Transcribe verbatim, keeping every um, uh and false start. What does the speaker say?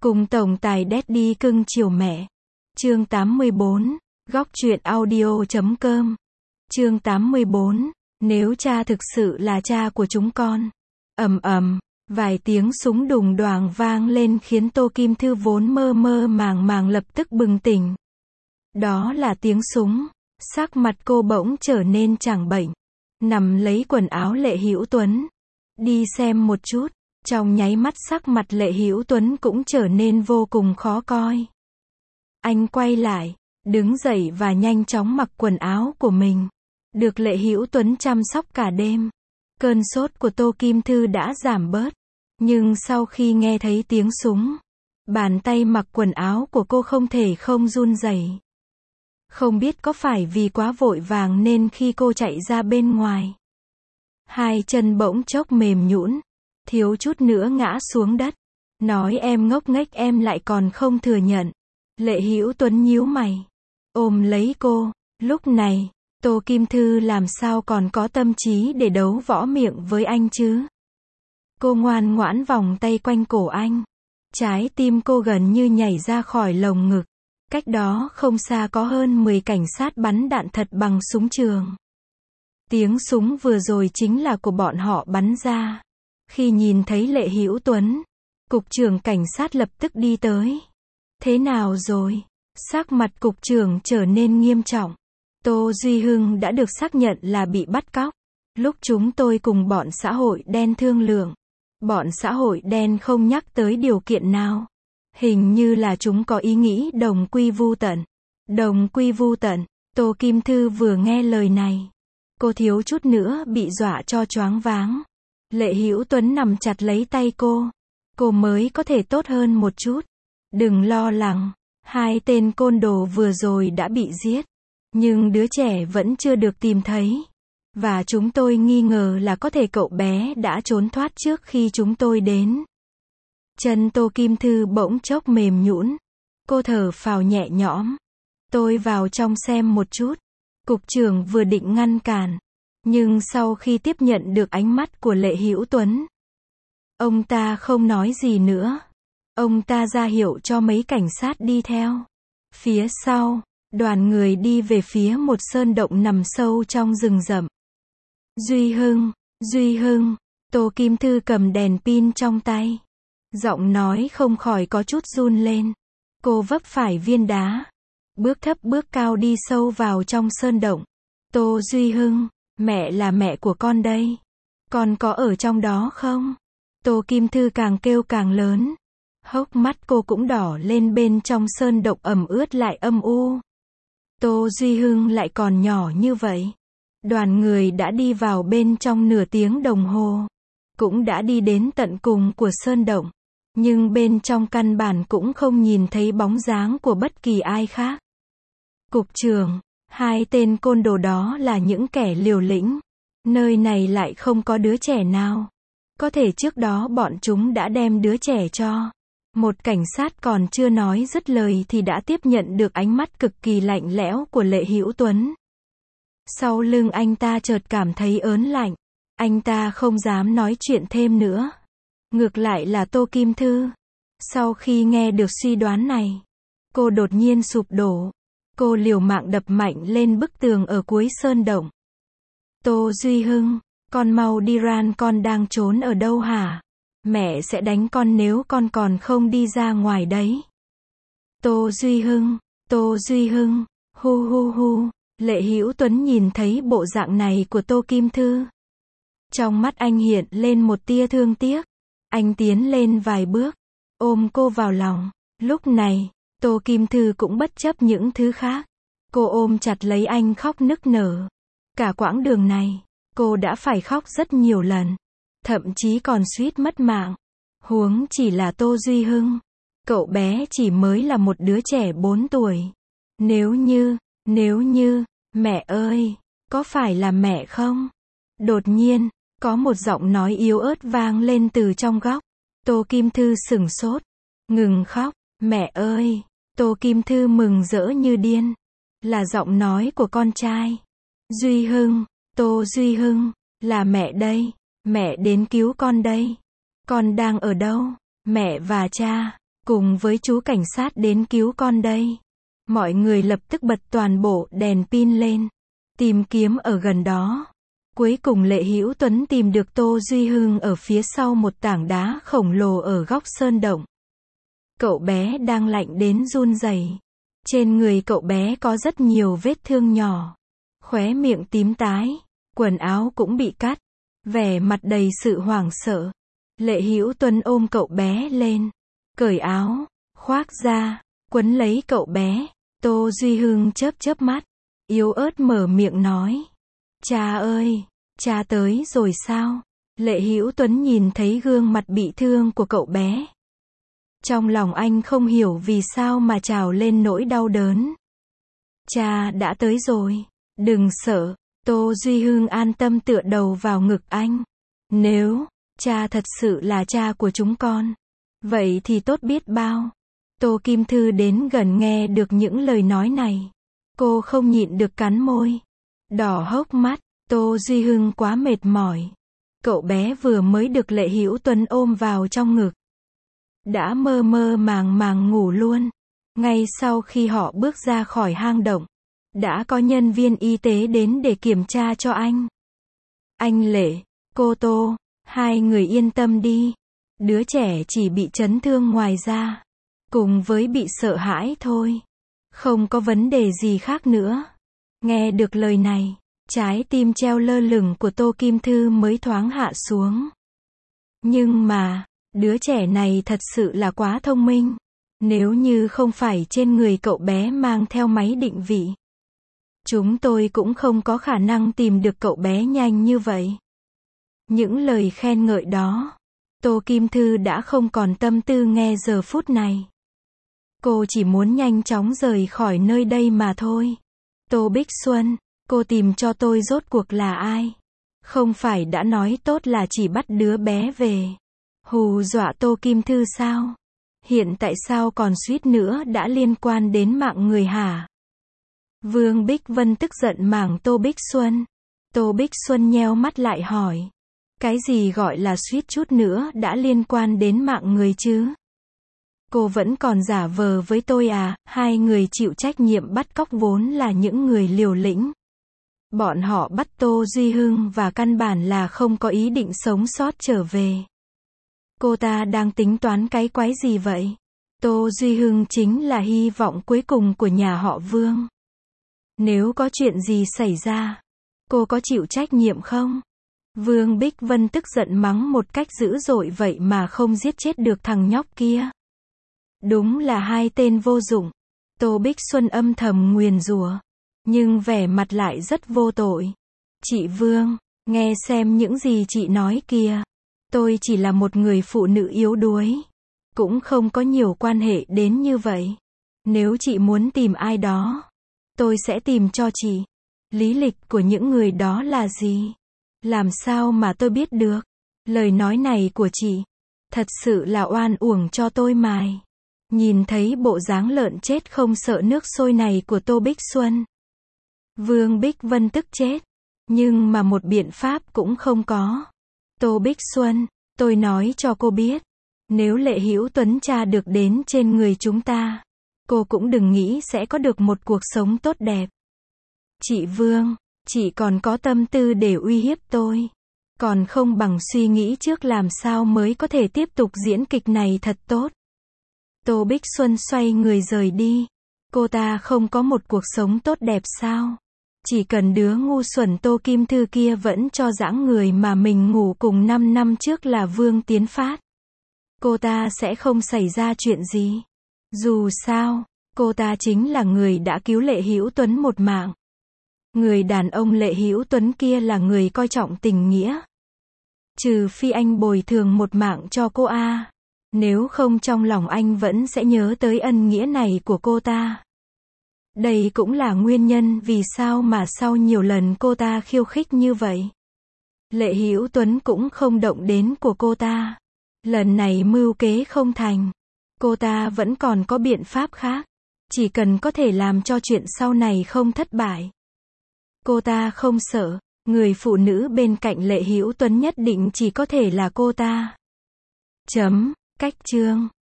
Cùng tổng tài Daddy cưng chiều mẹ. Chương tám mươi bốn. Góc truyện audio chấm com. Chương tám mươi bốn. Nếu cha thực sự là cha của chúng con. Ầm ầm, vài tiếng súng đùng đoàng vang lên khiến Tô Kim Thư vốn mơ mơ màng màng lập tức bừng tỉnh. Đó là tiếng súng. Sắc mặt cô bỗng trở nên trắng bệch. Nằm lấy quần áo Lệ Hữu Tuấn. Đi xem một chút. Trong nháy mắt sắc mặt Lệ Hữu Tuấn cũng trở nên vô cùng khó coi. Anh quay lại, đứng dậy và nhanh chóng mặc quần áo của mình. Được Lệ Hữu Tuấn chăm sóc cả đêm. Cơn sốt của Tô Kim Thư đã giảm bớt. Nhưng sau khi nghe thấy tiếng súng, bàn tay mặc quần áo của cô không thể không run rẩy. Không biết có phải vì quá vội vàng nên khi cô chạy ra bên ngoài, hai chân bỗng chốc mềm nhũn, thiếu chút nữa ngã xuống đất. Nói em ngốc nghếch em lại còn không thừa nhận. Lệ Hữu Tuấn nhíu mày, ôm lấy cô. Lúc này, Tô Kim Thư làm sao còn có tâm trí để đấu võ miệng với anh chứ? Cô ngoan ngoãn vòng tay quanh cổ anh. Trái tim cô gần như nhảy ra khỏi lồng ngực. Cách đó không xa có hơn mười cảnh sát bắn đạn thật bằng súng trường. Tiếng súng vừa rồi chính là của bọn họ bắn ra. Khi nhìn thấy Lệ Hữu Tuấn, cục trưởng cảnh sát lập tức đi tới. Thế nào rồi? Sắc mặt cục trưởng trở nên nghiêm trọng. Tô Duy Hưng đã được xác nhận là bị bắt cóc. Lúc chúng tôi cùng bọn xã hội đen thương lượng, bọn xã hội đen không nhắc tới điều kiện nào. Hình như là chúng có ý nghĩ đồng quy vu tận. Đồng quy vu tận. Tô Kim Thư vừa nghe lời này, cô thiếu chút nữa bị dọa cho choáng váng. Lệ Hữu Tuấn nằm chặt lấy tay cô. Cô mới có thể tốt hơn một chút. Đừng lo lắng, hai tên côn đồ vừa rồi đã bị giết. Nhưng đứa trẻ vẫn chưa được tìm thấy. Và chúng tôi nghi ngờ là có thể cậu bé đã trốn thoát trước khi chúng tôi đến. Chân Tô Kim Thư bỗng chốc mềm nhũn. Cô thở phào nhẹ nhõm. Tôi vào trong xem một chút. Cục trưởng vừa định ngăn cản. Nhưng sau khi tiếp nhận được ánh mắt của Lệ Hữu Tuấn, ông ta không nói gì nữa. Ông ta ra hiệu cho mấy cảnh sát đi theo. Phía sau, đoàn người đi về phía một sơn động nằm sâu trong rừng rậm. Duy Hưng, Duy Hưng, Tô Kim Thư cầm đèn pin trong tay. Giọng nói không khỏi có chút run lên. Cô vấp phải viên đá. Bước thấp bước cao đi sâu vào trong sơn động. Tô Duy Hưng, mẹ là mẹ của con đây. Con có ở trong đó không? Tô Kim Thư càng kêu càng lớn. Hốc mắt cô cũng đỏ lên, bên trong sơn động ẩm ướt lại âm u. Tô Duy Hưng lại còn nhỏ như vậy. Đoàn người đã đi vào bên trong nửa tiếng đồng hồ. Cũng đã đi đến tận cùng của sơn động. Nhưng bên trong căn bản cũng không nhìn thấy bóng dáng của bất kỳ ai khác. Cục trưởng, hai tên côn đồ đó là những kẻ liều lĩnh. Nơi này lại không có đứa trẻ nào. Có thể trước đó bọn chúng đã đem đứa trẻ cho. Một cảnh sát còn chưa nói dứt lời thì đã tiếp nhận được ánh mắt cực kỳ lạnh lẽo của Lệ Hữu Tuấn. Sau lưng anh ta chợt cảm thấy ớn lạnh. Anh ta không dám nói chuyện thêm nữa. Ngược lại là Tô Kim Thư. Sau khi nghe được suy đoán này, cô đột nhiên sụp đổ. Cô liều mạng đập mạnh lên bức tường ở cuối sơn động. Tô Duy Hưng, con mau đi ran, con đang trốn ở đâu hả? Mẹ sẽ đánh con nếu con còn không đi ra ngoài đấy. Tô Duy Hưng, Tô Duy Hưng, hu hu hu. Lệ Hữu Tuấn nhìn thấy bộ dạng này của Tô Kim Thư. Trong mắt anh hiện lên một tia thương tiếc. Anh tiến lên vài bước, ôm cô vào lòng. Lúc này, Tô Kim Thư cũng bất chấp những thứ khác. Cô ôm chặt lấy anh khóc nức nở. Cả quãng đường này, cô đã phải khóc rất nhiều lần. Thậm chí còn suýt mất mạng. Huống chỉ là Tô Duy Hưng. Cậu bé chỉ mới là một đứa trẻ bốn tuổi. Nếu như, nếu như, mẹ ơi, có phải là mẹ không? Đột nhiên, có một giọng nói yếu ớt vang lên từ trong góc. Tô Kim Thư sửng sốt. Ngừng khóc, mẹ ơi. Tô Kim Thư mừng rỡ như điên. Là giọng nói của con trai. Duy Hưng, Tô Duy Hưng, là mẹ đây. Mẹ đến cứu con đây. Con đang ở đâu? Mẹ và cha, cùng với chú cảnh sát đến cứu con đây. Mọi người lập tức bật toàn bộ đèn pin lên, tìm kiếm ở gần đó. Cuối cùng Lệ Hữu Tuấn tìm được Tô Duy Hưng ở phía sau một tảng đá khổng lồ ở góc sơn động. Cậu bé đang lạnh đến run rẩy. Trên người cậu bé có rất nhiều vết thương nhỏ, khóe miệng tím tái, quần áo cũng bị cắt, vẻ mặt đầy sự hoảng sợ. Lệ Hữu Tuấn ôm cậu bé lên, cởi áo, khoác ra, quấn lấy cậu bé. Tô Duy Hưng chớp chớp mắt, yếu ớt mở miệng nói: "Cha ơi, cha tới rồi sao?" Lệ Hữu Tuấn nhìn thấy gương mặt bị thương của cậu bé. Trong lòng anh không hiểu vì sao mà trào lên nỗi đau đớn. "Cha đã tới rồi, đừng sợ." Tô Duy Hưng an tâm tựa đầu vào ngực anh. "Nếu cha thật sự là cha của chúng con, vậy thì tốt biết bao." Tô Kim Thư đến gần nghe được những lời nói này. Cô không nhịn được cắn môi, đỏ hốc mắt. Tô Duy Hưng quá mệt mỏi. Cậu bé vừa mới được Lệ Hữu Tuấn ôm vào trong ngực, đã mơ mơ màng màng ngủ luôn. Ngay sau khi họ bước ra khỏi hang động, đã có nhân viên y tế đến để kiểm tra cho anh. "Anh Lệ, cô Tô, hai người yên tâm đi. Đứa trẻ chỉ bị chấn thương ngoài da, cùng với bị sợ hãi thôi. Không có vấn đề gì khác nữa." Nghe được lời này, trái tim treo lơ lửng của Tô Kim Thư mới thoáng hạ xuống. Nhưng mà, đứa trẻ này thật sự là quá thông minh. Nếu như không phải trên người cậu bé mang theo máy định vị, chúng tôi cũng không có khả năng tìm được cậu bé nhanh như vậy. Những lời khen ngợi đó, Tô Kim Thư đã không còn tâm tư nghe giờ phút này. Cô chỉ muốn nhanh chóng rời khỏi nơi đây mà thôi. "Tô Bích Xuân, cô tìm cho tôi rốt cuộc là ai? Không phải đã nói tốt là chỉ bắt đứa bé về, hù dọa Tô Kim Thư sao? Hiện tại sao còn suýt nữa đã liên quan đến mạng người hả?" Vương Bích Vân tức giận mảng Tô Bích Xuân. Tô Bích Xuân nheo mắt lại hỏi: "Cái gì gọi là suýt chút nữa đã liên quan đến mạng người chứ? Cô vẫn còn giả vờ với tôi à?" Hai người chịu trách nhiệm bắt cóc vốn là những người liều lĩnh. Bọn họ bắt Tô Duy Hưng và căn bản là không có ý định sống sót trở về. Cô ta đang tính toán cái quái gì vậy? Tô Duy Hưng chính là hy vọng cuối cùng của nhà họ Vương. Nếu có chuyện gì xảy ra, cô có chịu trách nhiệm không? Vương Bích Vân tức giận mắng một cách dữ dội vậy mà không giết chết được thằng nhóc kia. Đúng là hai tên vô dụng. Tô Bích Xuân âm thầm nguyền rủa, nhưng vẻ mặt lại rất vô tội. "Chị Vương, nghe xem những gì chị nói kìa. Tôi chỉ là một người phụ nữ yếu đuối, cũng không có nhiều quan hệ đến như vậy. Nếu chị muốn tìm ai đó, tôi sẽ tìm cho chị. Lý lịch của những người đó là gì? Làm sao mà tôi biết được? Lời nói này của chị, thật sự là oan uổng cho tôi mài." Nhìn thấy bộ dáng lợn chết không sợ nước sôi này của Tô Bích Xuân, Vương Bích Vân tức chết, nhưng mà một biện pháp cũng không có. "Tô Bích Xuân, tôi nói cho cô biết, nếu Lệ Hữu Tuấn tra được đến trên người chúng ta, cô cũng đừng nghĩ sẽ có được một cuộc sống tốt đẹp. Chị Vương, chị còn có tâm tư để uy hiếp tôi, còn không bằng suy nghĩ trước làm sao mới có thể tiếp tục diễn kịch này thật tốt." Tô Bích Xuân xoay người rời đi. Cô ta không có một cuộc sống tốt đẹp sao? Chỉ cần đứa ngu xuẩn Tô Kim Thư kia vẫn cho dãng người mà mình ngủ cùng năm năm trước là Vương Tiến Phát, cô ta sẽ không xảy ra chuyện gì. Dù sao, cô ta chính là người đã cứu Lệ Hữu Tuấn một mạng. Người đàn ông Lệ Hữu Tuấn kia là người coi trọng tình nghĩa. Trừ phi anh bồi thường một mạng cho cô a, nếu không trong lòng anh vẫn sẽ nhớ tới ân nghĩa này của cô ta. Đây cũng là nguyên nhân vì sao mà sau nhiều lần cô ta khiêu khích như vậy, Lệ Hữu Tuấn cũng không động đến của cô ta. Lần này mưu kế không thành, cô ta vẫn còn có biện pháp khác. Chỉ cần có thể làm cho chuyện sau này không thất bại, cô ta không sợ. Người phụ nữ bên cạnh Lệ Hữu Tuấn nhất định chỉ có thể là cô ta. Chấm, cách chương.